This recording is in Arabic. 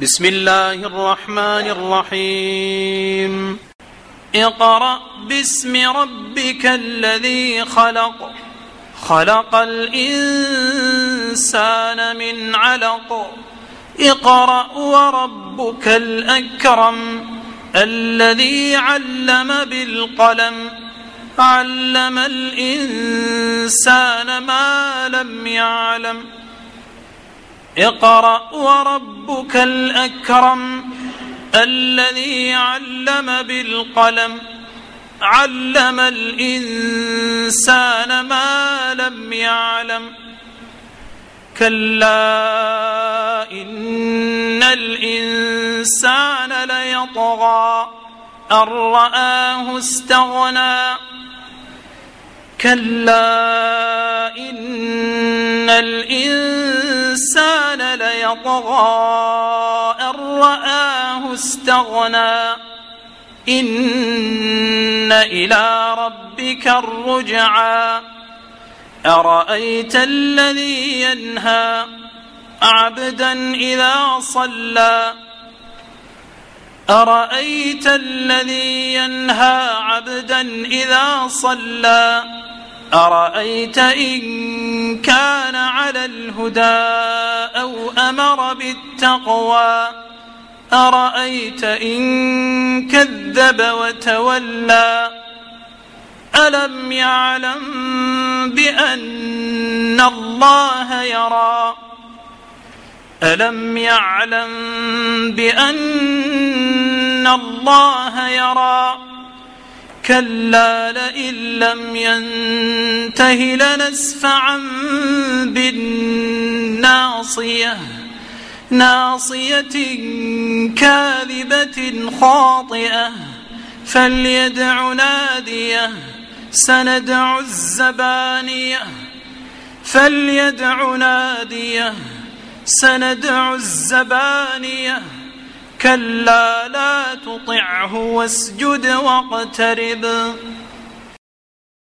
بسم الله الرحمن الرحيم اقرأ باسم ربك الذي خلق خلق الإنسان من علق اقرأ وربك الأكرم الذي علم بالقلم علم الإنسان ما لم يعلم اقرأ وربك الأكرم الذي علم بالقلم علم الإنسان ما لم يعلم كلا إن الإنسان ليطغى أن رآه استغنى كلا إن الإنسان ليطغى أن رآه استغنى إن إلى ربك الرجعى أرأيت الذي ينهى عبدا إذا صلى أرأيت الذي ينهى عبدا إذا صلى أرأيت إن كان على الهدى أو أمر بالتقوى أرأيت إن كذب وتولى ألم يعلم بأن الله يرى ألم يعلم بأن الله يرى كلا لئن لم ينته لنسفعا بالناصية ناصية كاذبة خاطئة فليدع ناديه سندع الزبانية فليدع ناديه سندع الزبانية كلا لا تطعه واسجد واقترب